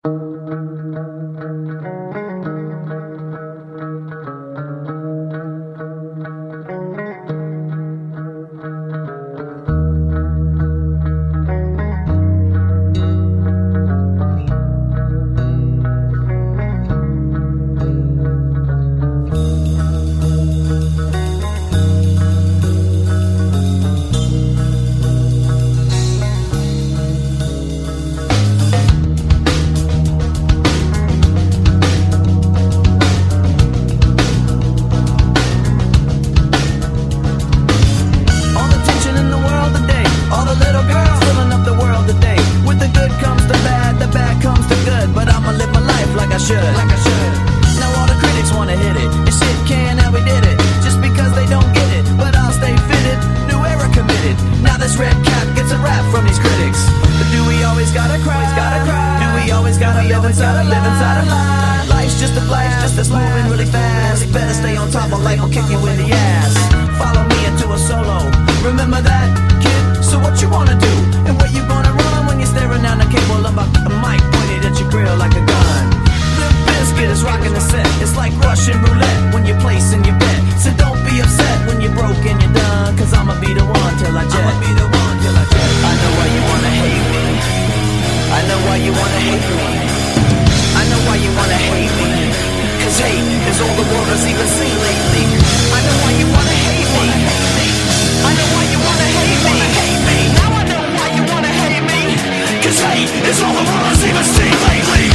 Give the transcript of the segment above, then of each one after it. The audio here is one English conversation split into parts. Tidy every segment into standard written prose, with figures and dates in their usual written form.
Now all the critics wanna hit it, and shit can, and we did it, just because they don't get it, but I'll stay fitted, new era committed, now this red cap gets a rap from these critics, but do we always gotta cry, do we always gotta live inside a lie, life's just a blast, just that's moving really fast, better stay on top of life or kick you in the ass, follow me into a solo, remember that, kid, so what you wanna do, and where you gonna run when you're staring down the cable of a mic pointed at your grill like a gun. Biscuit is rocking the set. It's like Russian roulette when you're placing your bet. So don't be upset when you're broke and you're done, cause I'ma be the one till I jet. I know why you wanna hate me. I know why you wanna hate me. I know why you wanna hate me. Cause hate is all the world has even seen lately. I know why you wanna hate me. I know why you wanna hate me. Now I know why you wanna hate me. Cause hate is all the world has even seen lately.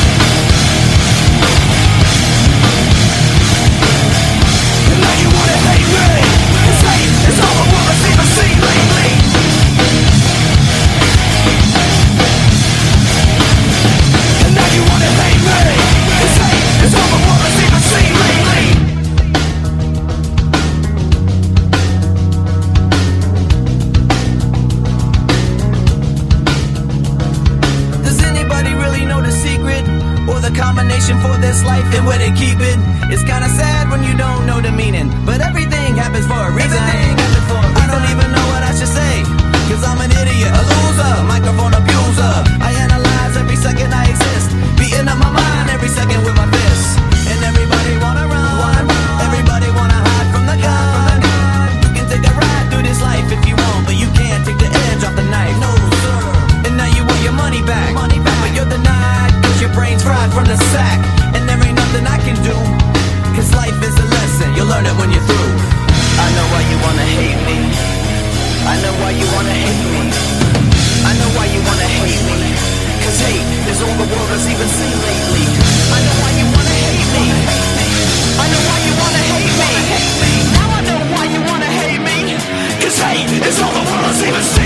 Combination for this life and where they keep it. It's kinda sad when you don't know the meaning, but everything happens for a reason. I don't even know what I should say, cause I'm an idiot, a loser, microphone abuser. I analyze every second I exist, beating up my mind every second with my fists. And everybody wanna run, everybody wanna hide from the gun. You can take a ride through this life if you want, but you can't take the edge off the knife. No sir. And now you want your money back, but you're denied cause your brain's fried from the sack. And there ain't nothing I can do, cause life is a lesson, you'll learn it when you're through. I know why you wanna hate me. I know why you wanna hate me. I know why you wanna hate me. Cause hate is all the world has even seen lately. I know why you wanna hate me. I know why you wanna hate me. Now I know why you wanna hate me. Cause hate is all the world has even seen.